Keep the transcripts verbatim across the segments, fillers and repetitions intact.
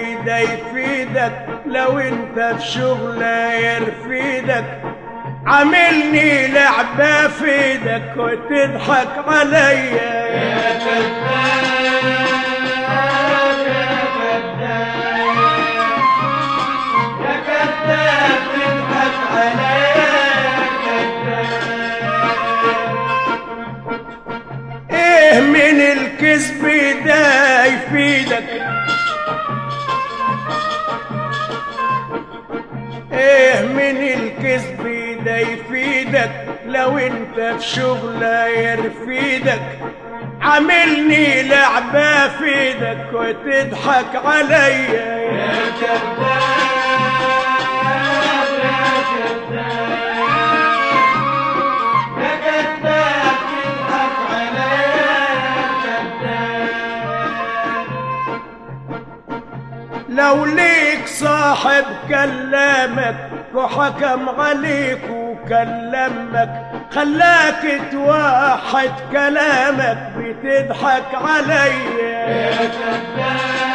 كسبي ده يفيدك، لو انت في شغلة يرفيدك، عاملني لعبة في ايدك وتضحك عليا يا كذاب يا كذاب يا كذاب، تضحك عليا يا كذاب. ايه من الكذب ده يفيدك، ايه من الكذب ده يفيدك، لو انت في شغلة يرفيدك، عاملني لعبة في ايدك وتضحك عليا يا كذاب يا كذاب يا كذاب، تضحك عليا يا كذاب. لو ليك صاحب كلامك وحكم عليك وكلمك، خلاك توحد كلامك، بتضحك عليا يا كذاب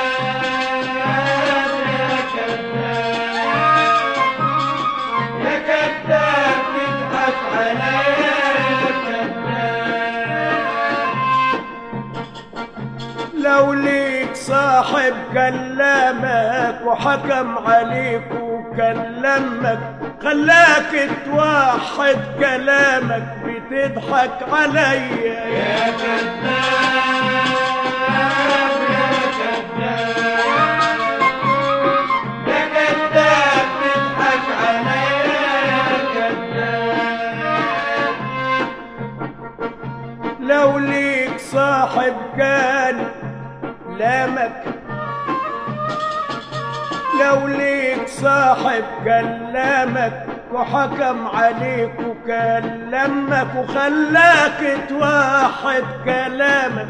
يا كذاب يا كذاب، تضحك عليا يا كذاب. لو ليك صاحب كلامك وحكم عليك وكلمك، خلاك توحد كلامك، بتضحك عليا يا كذاب يا كذاب يا كذاب، تضحك عليا يا كذاب. لو ليك صاحب كان لامك، لو ليك صاحب كلمك وحكم عليك وكلمك، وخلاك توحد كلامك،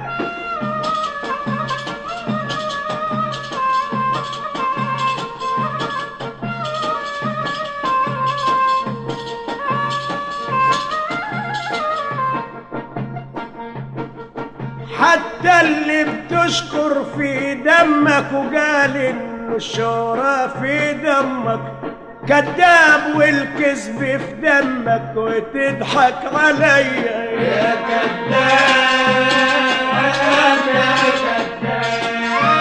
حتى اللي بتشكر في دمك وقال انه الشهرة في دمك، كذاب والكذب في دمك وتضحك عليا يا كذاب يا كذاب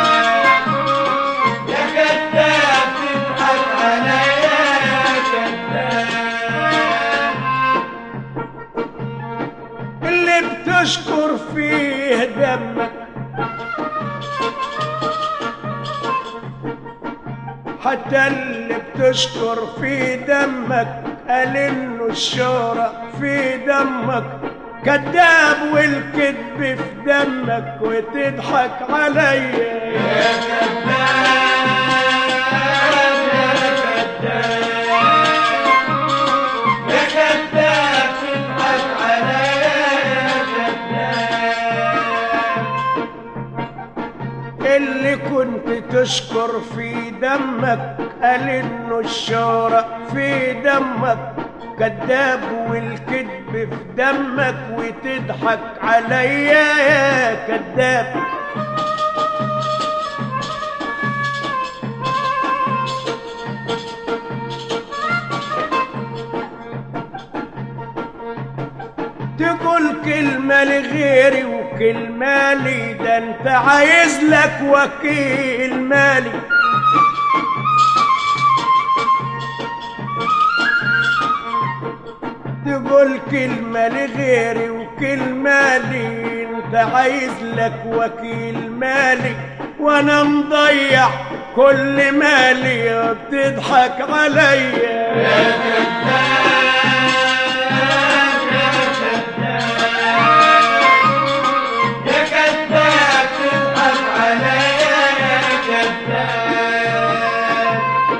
يا كذاب، تضحك عليا يا كذاب. اللي بتشكر فيه دمك، حتى اللي بتشكر في دمك قال انه الشهرة في دمك، كذاب والكذب في دمك وتضحك عليا يا كذاب يا كذاب يا كذاب، تضحك عليا يا كذاب. اللي كنت تشكر في دمك قال انه الشهرة في دمك، كذاب والكذب في دمك وتضحك عليا يا كذاب. تقول كلمة لغيري وكلمة لي، ده انت عايز لك وكيل مالي. تقول كلمة لغيري وكلمة لي، انت عايز لك وكيل مالي، وانا مضيع كل مالي وبتضحك عليا يا كذاب يا كذاب يا كذاب، تضحك عليا يا كذاب.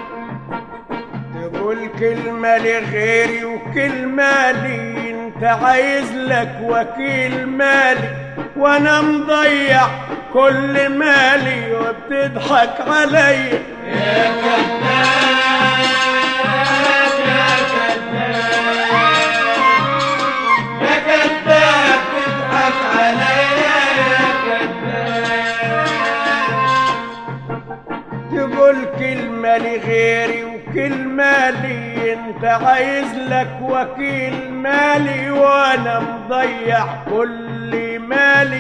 تقول كلمة لغيري وكلمة لي، انت عايز لك وكيل مالي، وانا مضيع كل مالي وبتضحك عليا يا كذاب يا كذاب يا كذاب، تضحك عليا يا كذاب. تقول كلمة لغيري وكلمة لي، انت عايز لك وكيل مالي وانا مضيع كل مالي.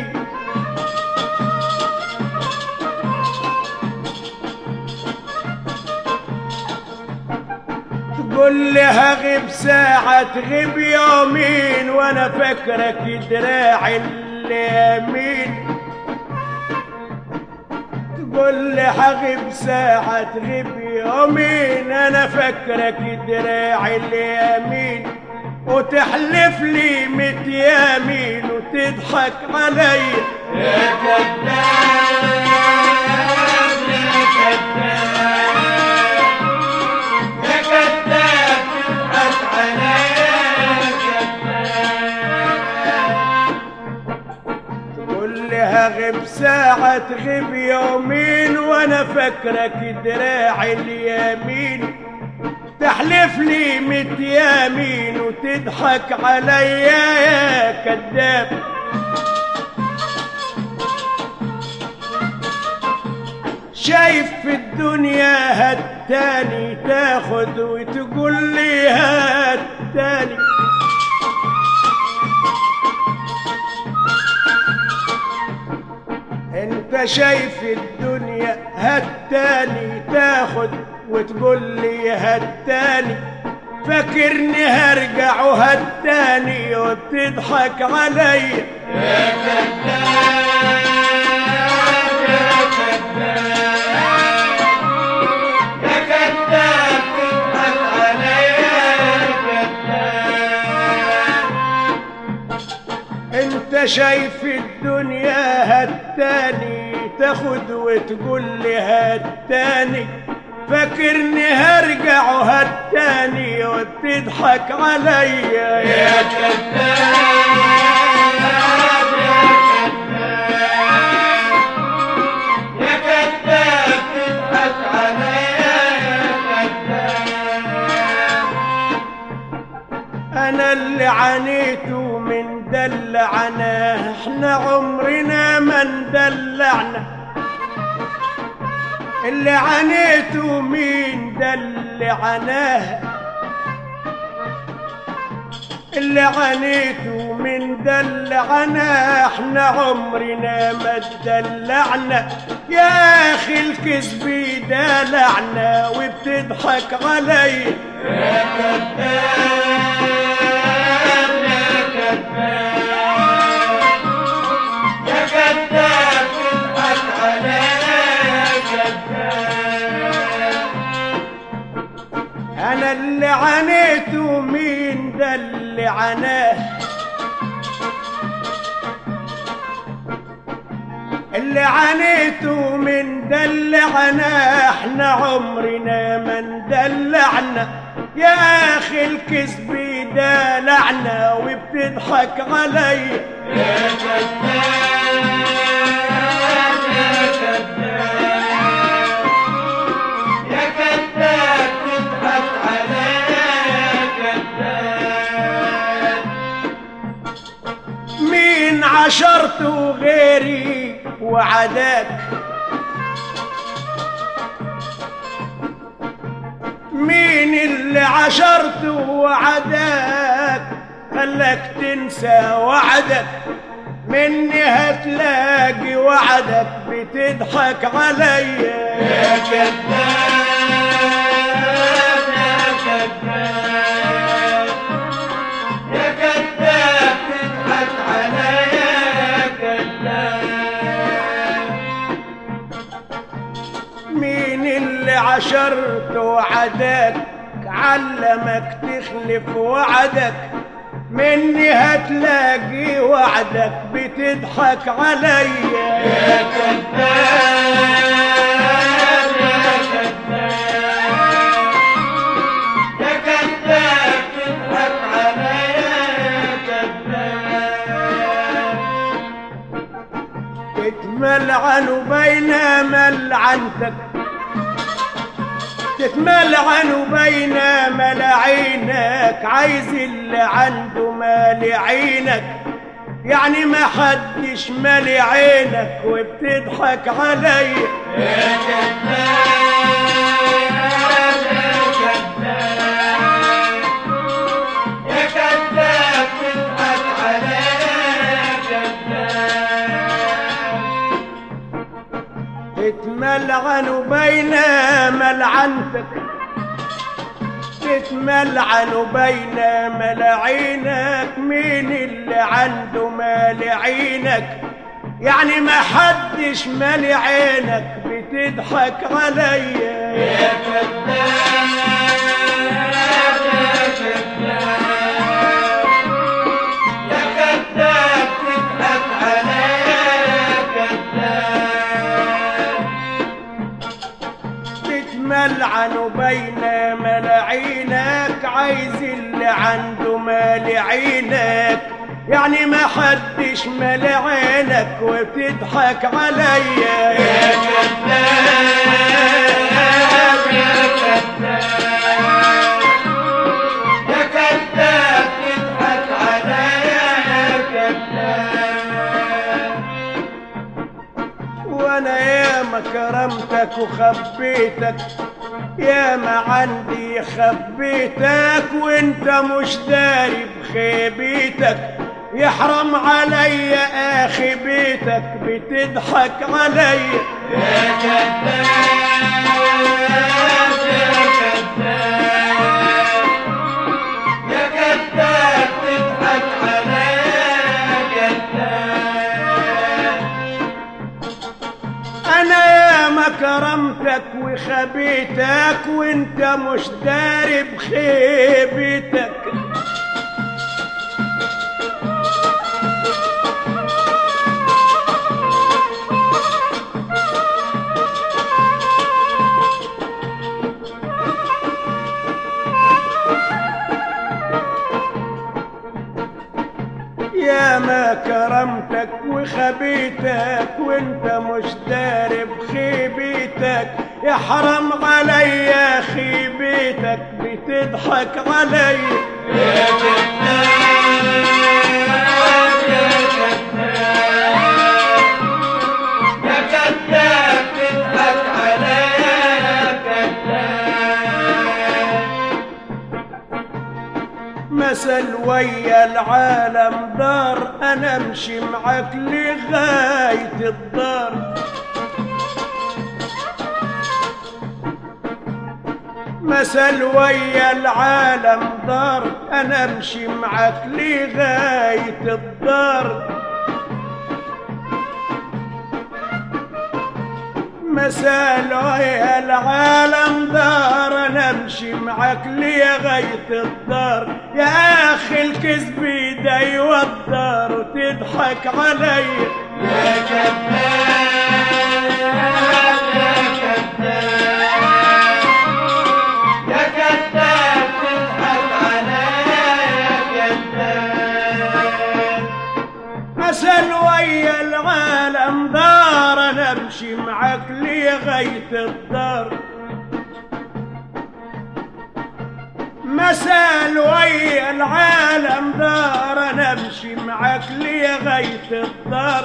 تقول لي هغيب ساعة تغيب يومين وانا فاكرك دراعي اليمين. تقول لي هغيب ساعة تغيب يومين انا فاكرك دراعي اليمين، وتحلف لي ميت يمين وتضحك علي يا كذاب يا كذاب يا كذاب تضحك علي يا كذاب. تقول لي هغيب ساعة تغيب يومين وانا فاكرك دراعي اليمين، تحلف لي ميت يمين وتضحك عليا يا كذاب. شايف في الدنيا هالتاني تاخد وتقول لي هالتاني، انت شايف الدنيا هالتاني تاخد وتقول لي هالتاني، فاكرني هرجع وهالتاني وبتضحك عليا يا كذاب يا كذاب يا كذاب تضحك علي يا كذاب. انت شايف الدنيا هالتاني تاخد وتقول لي هالتاني، فاكرني هرجع وهالتاني وبتضحك عليا يا كذاب يا كذاب يا كذاب تضحك عليا يا كذاب. انا اللي عانيته من دلعنا، احنا عمرنا ما ندلعنا. اللي عانيته مين دلعناه، اللي عانيته من دلعنا، احنا عمرنا ما ادلعنا. يا اخي الكذب دلعنا وبتضحك علي يا كذاب يا كذاب يا كذاب تضحك علي يا كذاب. انا اللي عانيته مين ده اللي عناه، اللي عانيته من دلعنا، احنا عمرنا ما ندلعنا. يا اخي الكذب دلعنا وبتضحك علي يا كذاب يا كذاب يا كذاب تضحك علي يا كذاب. مين عشرته غيري وعداك، مين اللي عشرته وعداك خلاك تنسى وعدك، مني هتلاقي وعدك بتضحك عليا يا كذاب يا كذاب يا كذاب تضحك علي يا كذاب. مين اللي عشرته وعدك علمك تخلف وعدك، مني هتلاقي وعدك بتضحك عليا يا كذاب يا كذاب يا كذاب تضحك علي يا كذاب. تتملعن بينما لعنتك، تتملعن بينما لعينك، عايز اللي عنده مال عينك، يعني ما حدش مالي عينك وبتضحك علي يا كذاب ملعنتك تتملعن بين ملاعينك. مين اللي عنده مال عينك؟ يعني ما حدش مالي عينك بتضحك عليا يا كذاب يا كذاب يا كذاب تضحك عليا يا كذاب. تتملعن بين ملاعينك عايز اللي عنده مال عينك. يعني ما حدش مال عينك وبتضحك عليا يا كذاب يا كذاب يا كذاب تضحك عليا يا كذاب. وانا ياما كرمتك وخبيتك ياما عندي خبيتك وانت مش داري بخيبيتك. يحرم عليا اخي بيتك بتضحك عليا يا كذاب يا كذاب يا كذاب تضحك عليا يا كذاب. انا ياما كرمتك وخبيتك وانت مش داري بخيبتك. ياما كرمتك وخبيتك وانت مش داري بخيبتك. يحرم عليا خيبتك بتضحك عليا يا كذاب يا كذاب يا كذاب تضحك عليا يا كذاب. مثل ويا العالم دار انا امشي معاك لغاية الدار. مثل ويا العالم دار انا امشي معاك لغاية الدار. مثل ويا العالم دار انا امشي معاك لغاية الدار. يا اخي الكذب ده يوضر وتضحك عليا يا كذاب يا كذاب يا كذاب تضحك عليا يا كذاب. مثل ويا العالم دار انا امشي معاك لغاية الدار. مثل ويا العالم دار انا امشي معاك لغاية الدار.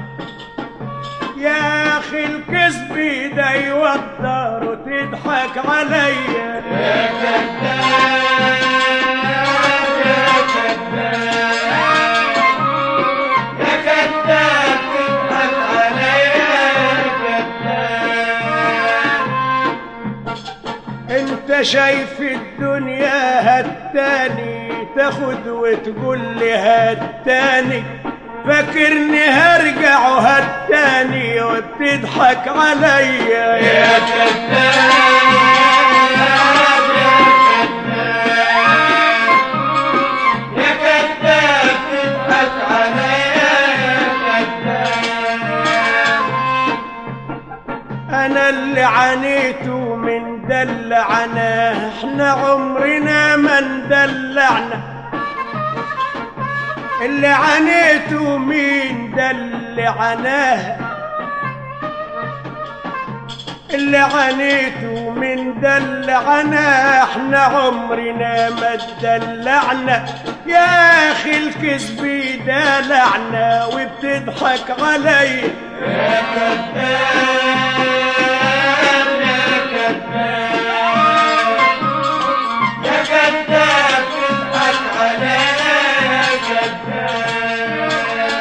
يا اخي الكذب ده يوضر وتضحك عليا يا كذاب يا كذاب يا كذاب تضحك عليا يا كذاب. انت شايف الدنيا هالتاني تاخد وتقول لي هالتاني. فاكرني هرجع هالتاني وبتضحك عليا يا كذاب يا كذاب يا كذاب تضحك عليا يا كذاب. انا اللي عانيته من دلعناه احنا عمرنا ما ندلعنا. اللي عانيته مين دلعناه؟ اللي عانيته من دلعناه احنا عمرنا ما ادلعنا. يا اخي الكذب دلعنا وبتضحك عليا يا كذاب يا كذاب يا كذاب تضحك عليا يا كذاب.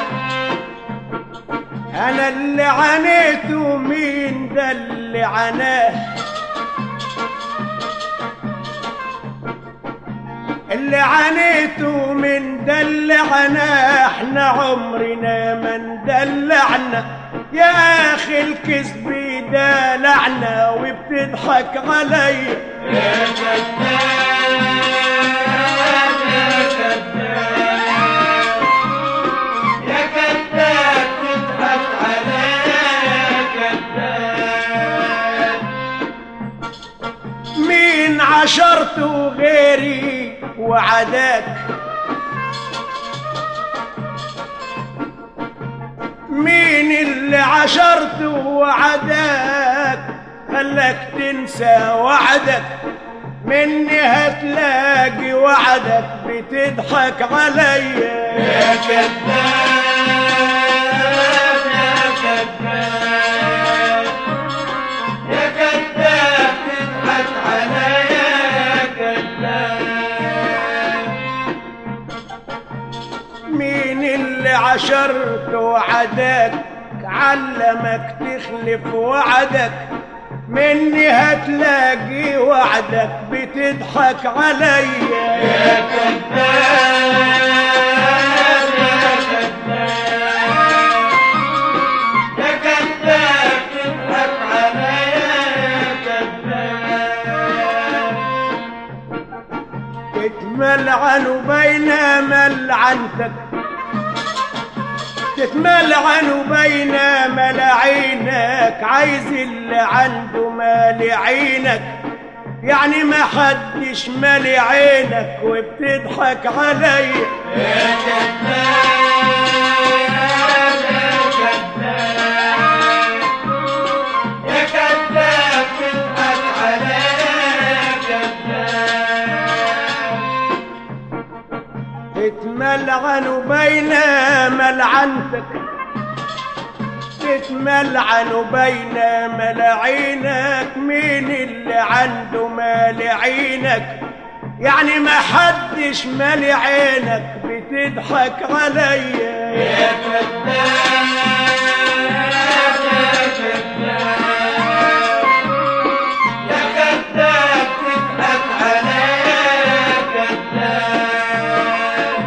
انا اللي عانيته مين ده اللي عناه؟ اللي عانيته من دلعنا احنا عمرنا ما ندلعنا يا اخي الكذب دلعنا وبتضحك عليا يا كذاب يا كذاب يا كذاب تضحك عليا يا كذاب. مين عشرته غيري وعداك مين اللي عشرته وعداك خلك تنسى وعدك مني هتلاقي وعدك بتضحك عليا يا كذاب يا كذاب يا كذاب تضحك عليا يا كذاب. مين اللي عشرته وعدك علمك تخلف وعدك مني هتلاقي وعدك بتضحك عليا يا كذاب يا كذاب يا كذاب تضحك عليا يا كذاب. تتملعن بينما لعنتك تتملعن بينما لعينك عايز اللي عنده مال عينك يعني ما حدش مالي عينك وبتضحك عليا يا كذاب يا كذاب يا كذاب تضحك عليا يا كذاب. تتملعن بينما لعنتك تتملعن بينما لعينك مين اللي عنده مال عينك يعني ما حدش مالي عينك بتضحك عليا يا كذاب يا كذاب يا كذاب تضحك عليا يا كذاب.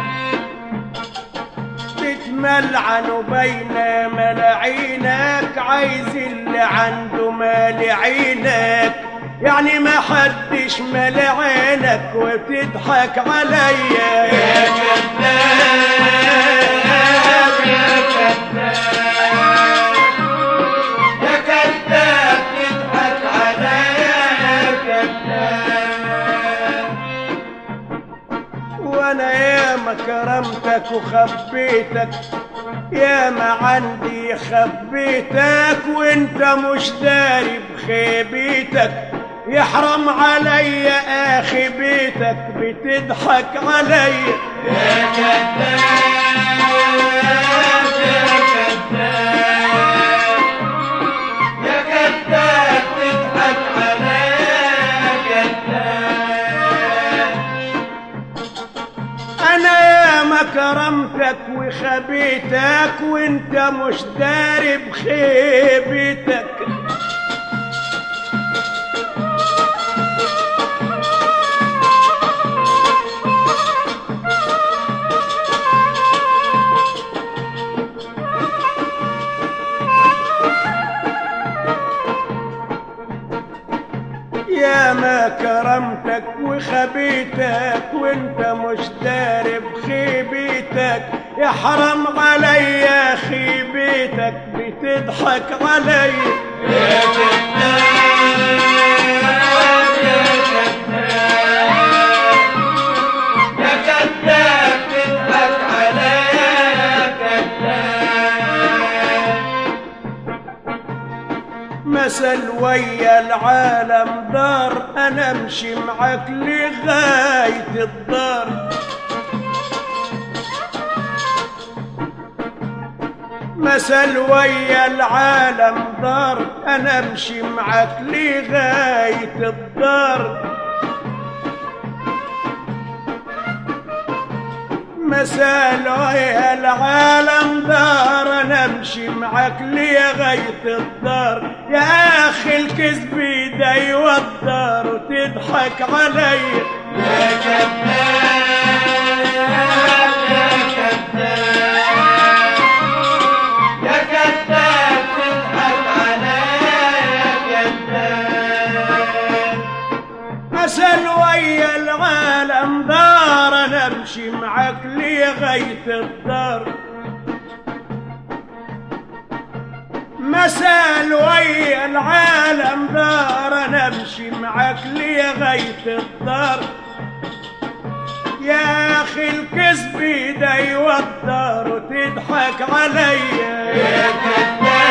تتملعن بينما لعينك عايز اللي عنده مال عينك يعني ما حدش مال عينك وبتضحك عليا يا كذاب يا كذاب يا كذاب تضحك عليا يا كذاب. وانا ياما كرمتك وخبيتك ياما عندي خبيتك وانت مش داري بخيبيتك يحرم عليا اخي بيتك بتضحك عليا يا كذاب يا كذاب يا كذاب تضحك عليا يا كذاب. انا ياما كرمتك وخبيتك وانت مش داري بخيبتك ياما كرمتك وخبيتك وانت مش داري بخيبتك يحرم عليا خيبتك بتضحك عليا يا كذاب يا كذاب يا كذاب تضحك عليا يا كذاب. مثل ويا العالم دار انا امشي معاك لغاية الدار مثل ويا العالم دار انا امشي معاك لغاية الدار مثل ويا العالم دار انا امشي معاك لغاية الدار يا اخي الكذب ده يوتر وتضحك عليا يا كذاب امشي معاك لغاية الدار، مسال ويا العالم دار انا امشي معاك لغاية الدار. يا اخي الكذب ده يوتر وتضحك عليا يا كذاب